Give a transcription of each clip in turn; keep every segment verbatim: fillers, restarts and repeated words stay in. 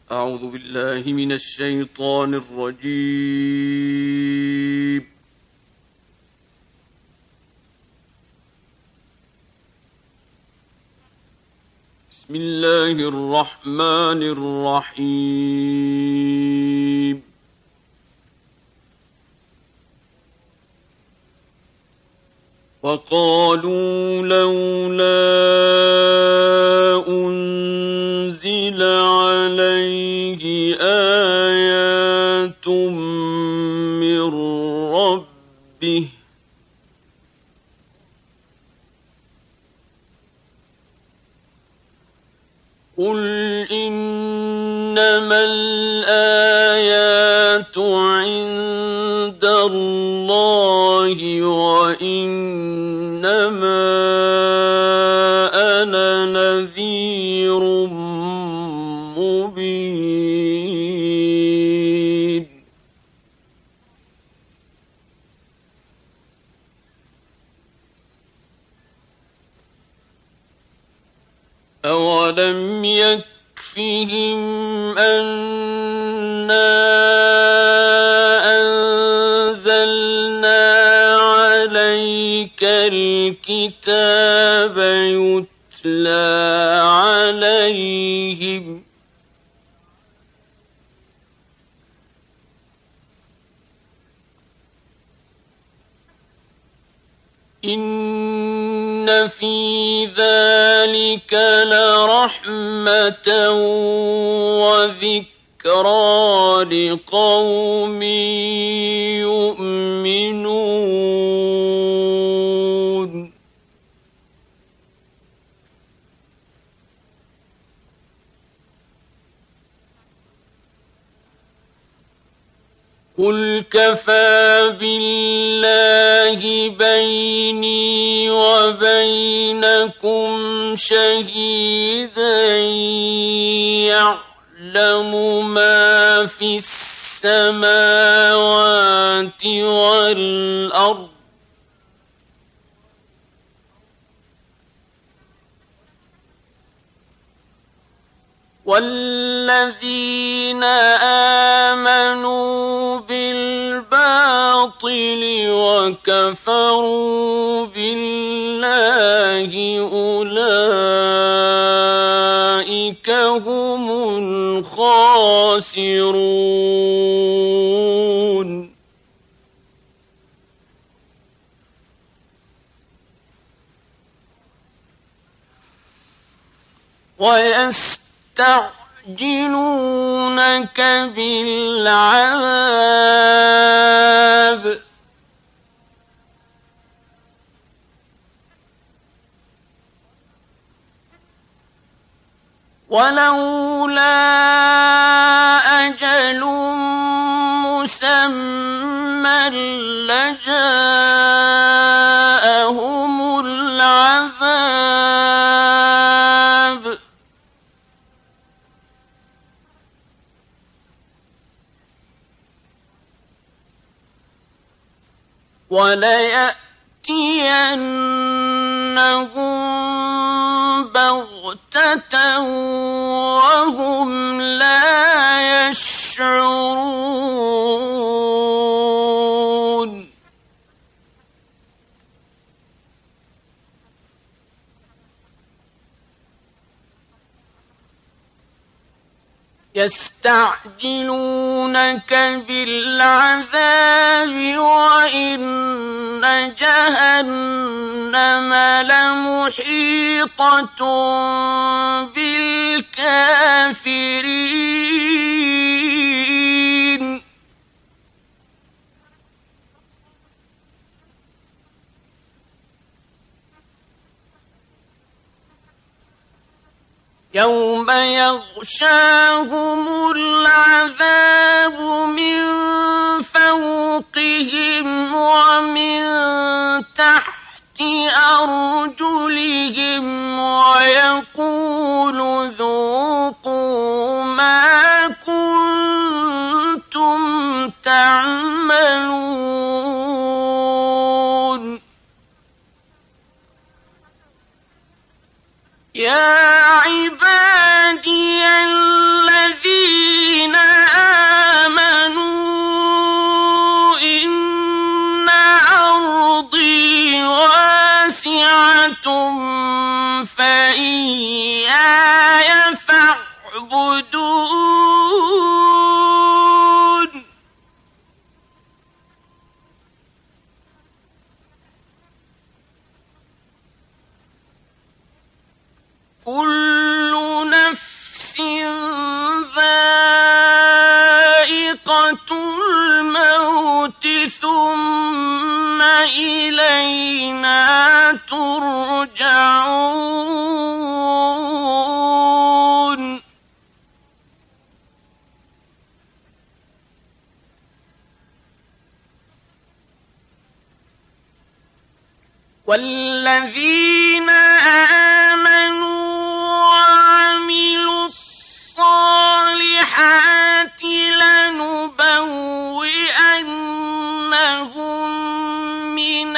أعوذ بالله من الشيطان الرجيم. بسم الله الرحمن الرحيم. وقالوا لولا أنزل عليه آيات من ربه قل إنما الآيات عند الله وإنما أنا نذير مبين. أولم يكفهم أنا أنزلنا عليك الكتاب يتلى عليهم إن في ذلك لرحمة وذكرى لقوم يؤمنون. قل كفى بالله بيني وبينكم شهيدا يعلم ما في السماوات والأرض والذين آمنوا بالباطل وكفروا بالله أولئك هم الخاسرون. ويستعجلونك بالعذاب ولولا أجل مسمى لجاءهم العذاب وليأتينهم بغتة وهم لا يشعرون. يستعجلونك بالعذاب وإن جهنم لمحيطة بالكافرين. يوم يغشاهم العذاب من فوقهم ومن تحت أرجلهم ويقول ذوقوا ما كنتم تعملون. يا عبادي الذين الموت ثم إلينا ترجعون والذين آمنوا وعملوا الصالحات لنبوئنهم من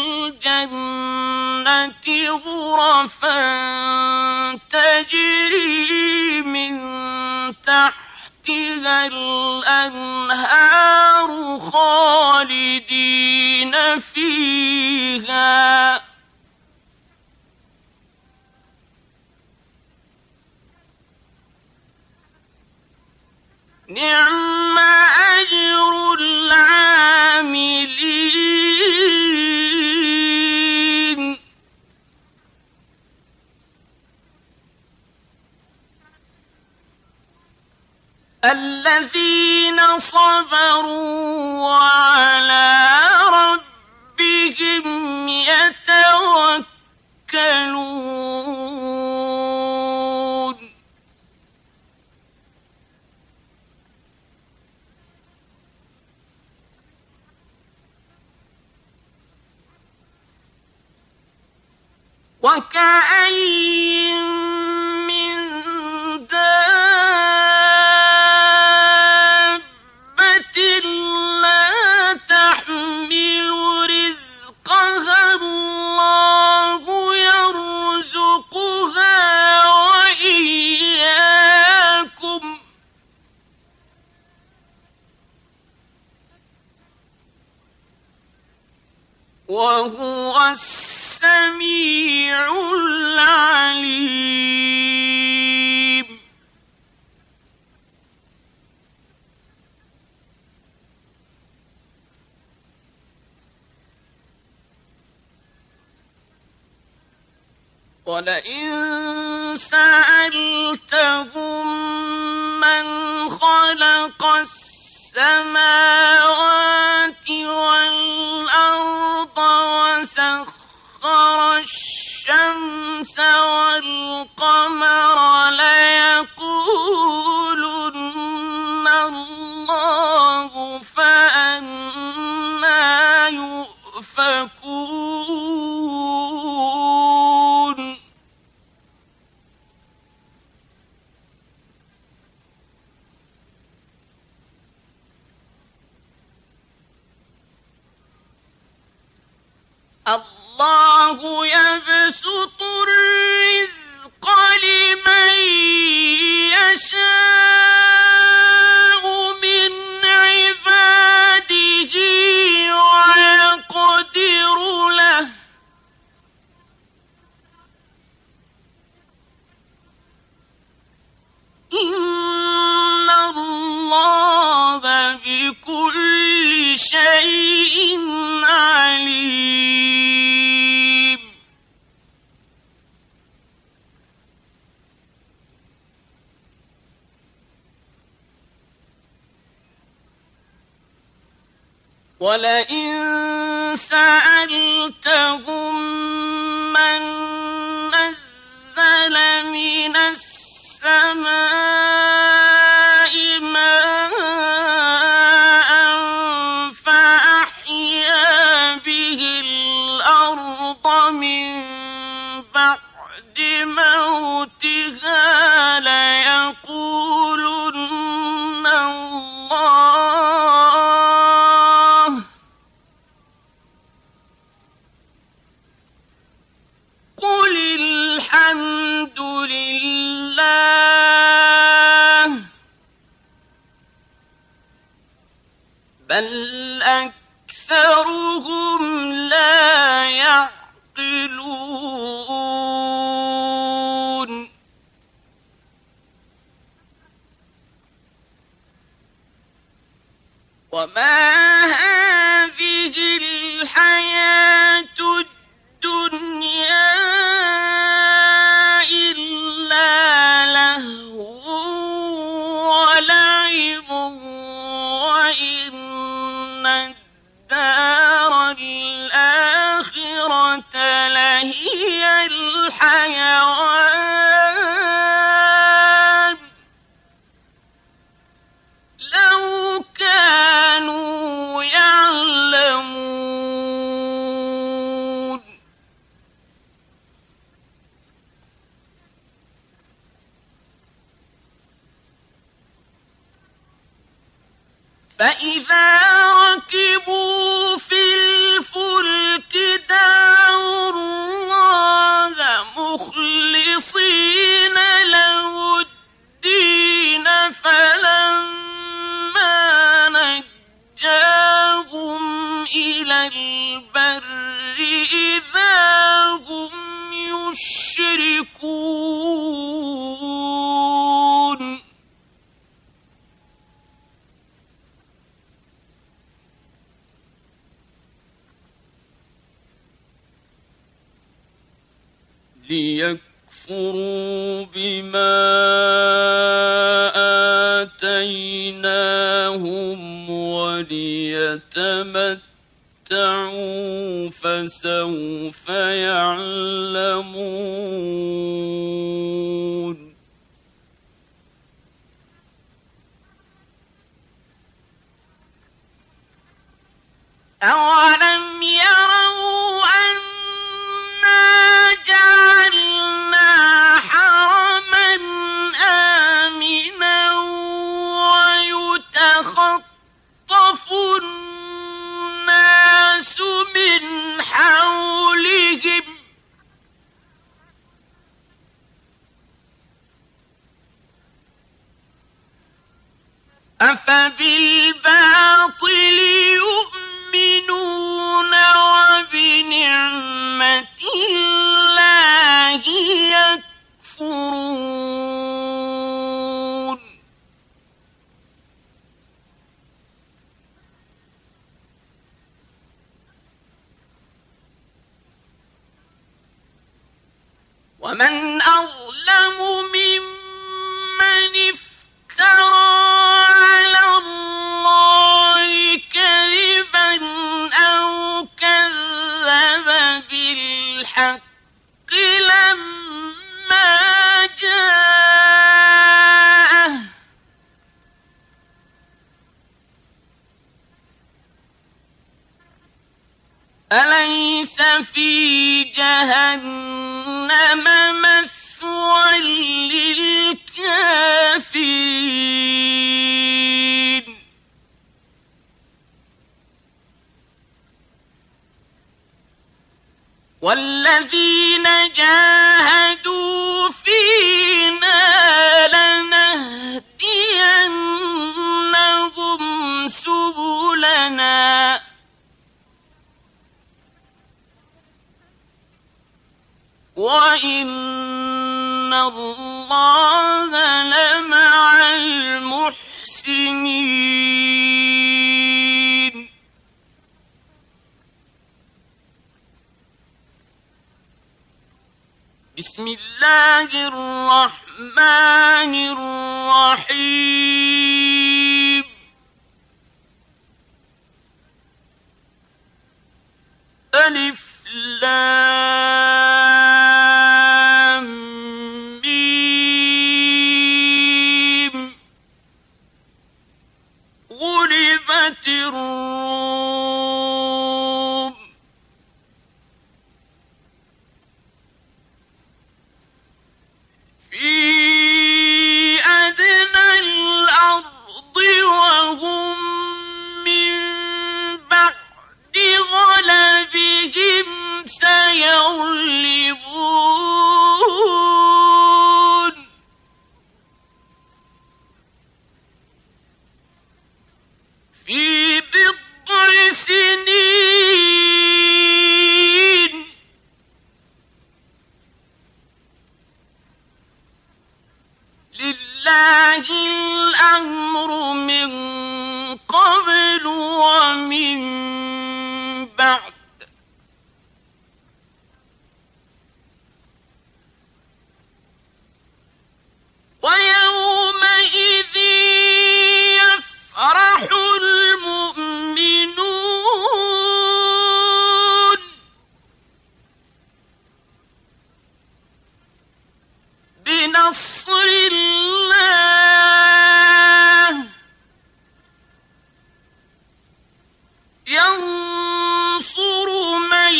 الجنة غرفا تجري من تحتها الأنهار خالدين فيها نعم أجر العاملين الذين صبروا وعلى ربهم يتوكلون وكأين من دابة لا تحمل رزقها الله يرزقها وإياكم وهو السميع العليم ولئن سألتهم من خلق السماوات والأرض وسخر الشمس والقمر ليقولن الله فأنى يؤفكون الله يبسط الرزق لمن يشاء من عباده ويقدر له إن الله بكل شيء عليم ولئن سألتهم من نزل من السماء ماء فأحيا به الأرض من بعد موتها ليقولن الله قل الحمد لله بل أكثرهم لا يعقلون وما هذه الحياة الدنيا إلا لهو ولعب فإذا ركبوا في الفلك دعوا الله مخلصين له الدين فلما نجاهم إلى البر إذا هم يشركون ليكفروا بما آتيناهم وليتمتعوا فسوف يعلمون أولم يروا أنا جعلنا حرما آمنا ويتخطف الناس من حولهم أفبالباطل يؤمنون وبنعمة الله يكفرون ومن أظلم ممن افترى على الله كذبا أو كذب بالحق لما جاءه أليس في جهنم مثوى للكافرين والذين جاهدوا فينا لنهدينهم سبلنا وإن الله لمع المحسنين بسم الله الرحمن الرحيم ألف لام ميم غلبت الروم في أدنى الأرض وهم من بعد غلبهم سيغلبون في بضع سنين لله الأمر من قبل ومن بعد ويومئذ يفرح المؤمنون بنصر الله ينصر من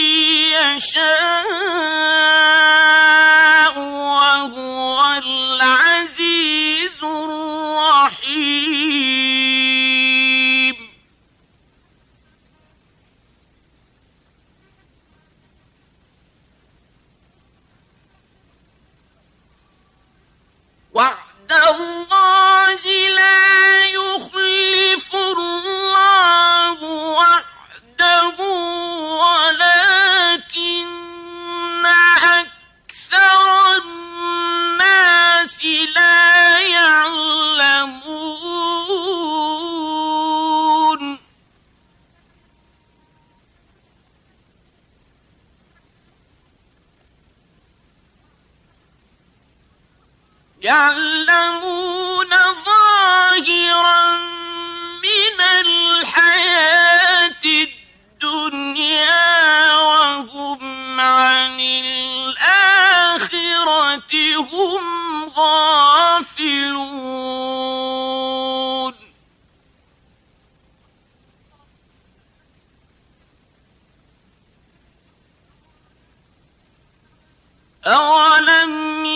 يشاء وهو العزيز الرحيم يعلمون ظاهرا من الحياة الدنيا وهم عن الآخرة هم غافلون. أولم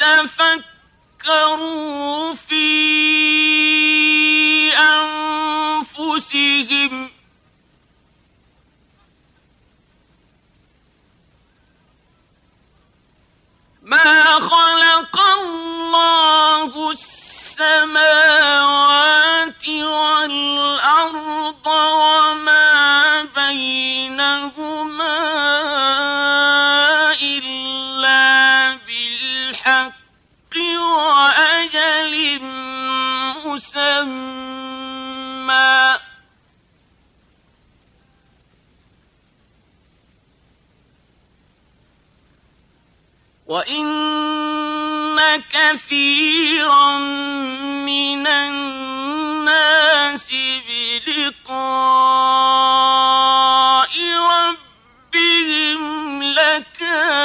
يتفكروا في أنفسهم ما خلق الله السماوات والأرض وما بينهما إلا بالحق وأجل مسمى وإن كثيرا من الناس بلقاء ربهم لكافرون.